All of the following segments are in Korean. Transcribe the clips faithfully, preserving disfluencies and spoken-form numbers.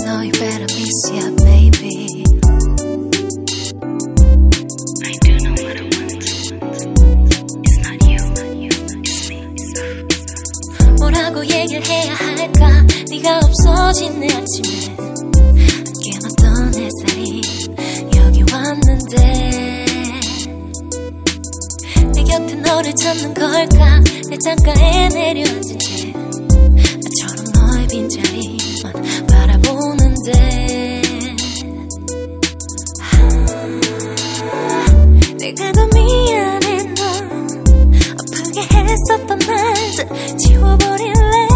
So you better miss ya, baby. I do know what I want. It's not you, it's me. 뭐라고 얘기를 해야 할까? 네가 없어진 내 아침에 함께 놨던 햇살이 여기 왔는데 내 곁에 너를 찾는 걸까? 내 창가에 내려앉은 채 나처럼 너의 빈자리만 바라보는데 내가 더 미안해. 넌 아프게 했었던 날들 지워버릴래.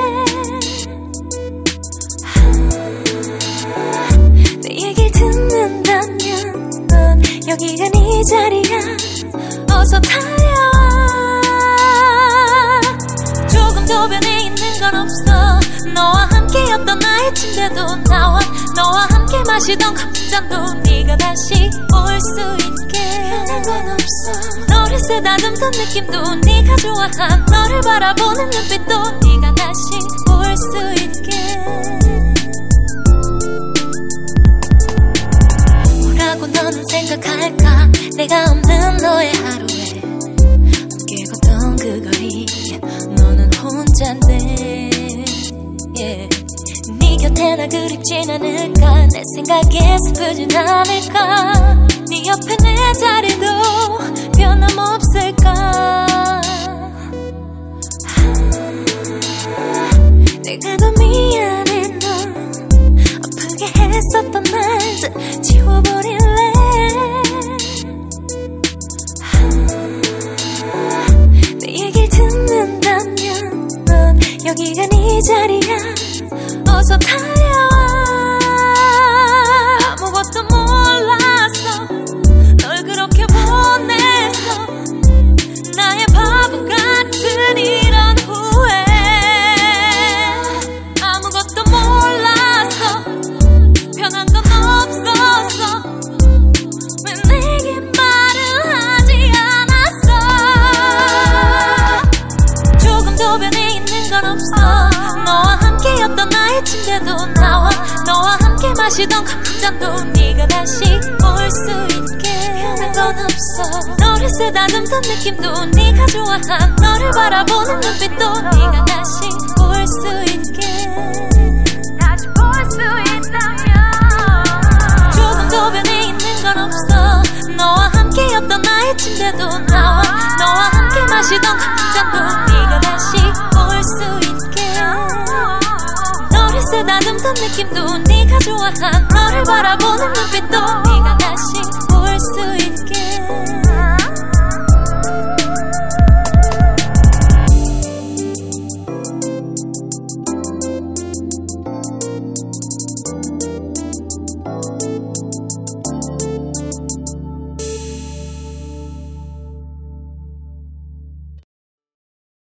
내 얘기 듣는다면 넌 여기가 네 자리야. 어서 달려와. 조금 더 변해 있는 건 없어. 너와 함께였던 나의 침대도 나와 너와 함께 마시던 커피잔도 네가 다시 올 수 있게 변한 건 없어. 너를 쓰다듬던 느낌도 네가 좋아한 너를 바라보는 눈빛도 네가 다시 올 수 있게. 뭐라고 너는 생각할까? 내가 없는 너의 하루에 함께 걷던 그 거리에 너는 혼자인데 yeah. 네 곁에 나 그립진 않을까? 내 생각에 슬프진 않을까? 네 옆에 내 자리도 변함없을까? 내가 더 미안해. 넌 아프게 했었던 날들 지워버릴래. 내 얘기 듣는다면 넌 여기가 네 자리야. 어서 달려와. 아무것도 몰랐어. 널 그렇게 보냈어. 나의 바보 같은 이런 후회. 아무것도 몰랐어. 변한 건 없었어. 왜 내게 말을 하지 않았어. 조금 더 변해 있는 건 없어. 너와 함께였던 나의 침대도 나와 너와 함께 마시던 커피잔도 네가 다시 올 수 있게 변한 건 없어. 너를 쓰다듬던 느낌도 네가 좋아한 너를 바라보는 눈빛도 네가 다시 올 수 있게 다시 볼 수 있다면. 조금 더 변해 있는 건 없어. 너와 함께였던 나의 침대도 나와 너와 함께 마시던 커피잔도 네가 다시 올 수 있게 너를 쓰다듬던 느낌도 네가 좋아한 너를 바라보는 눈빛도 네가 다시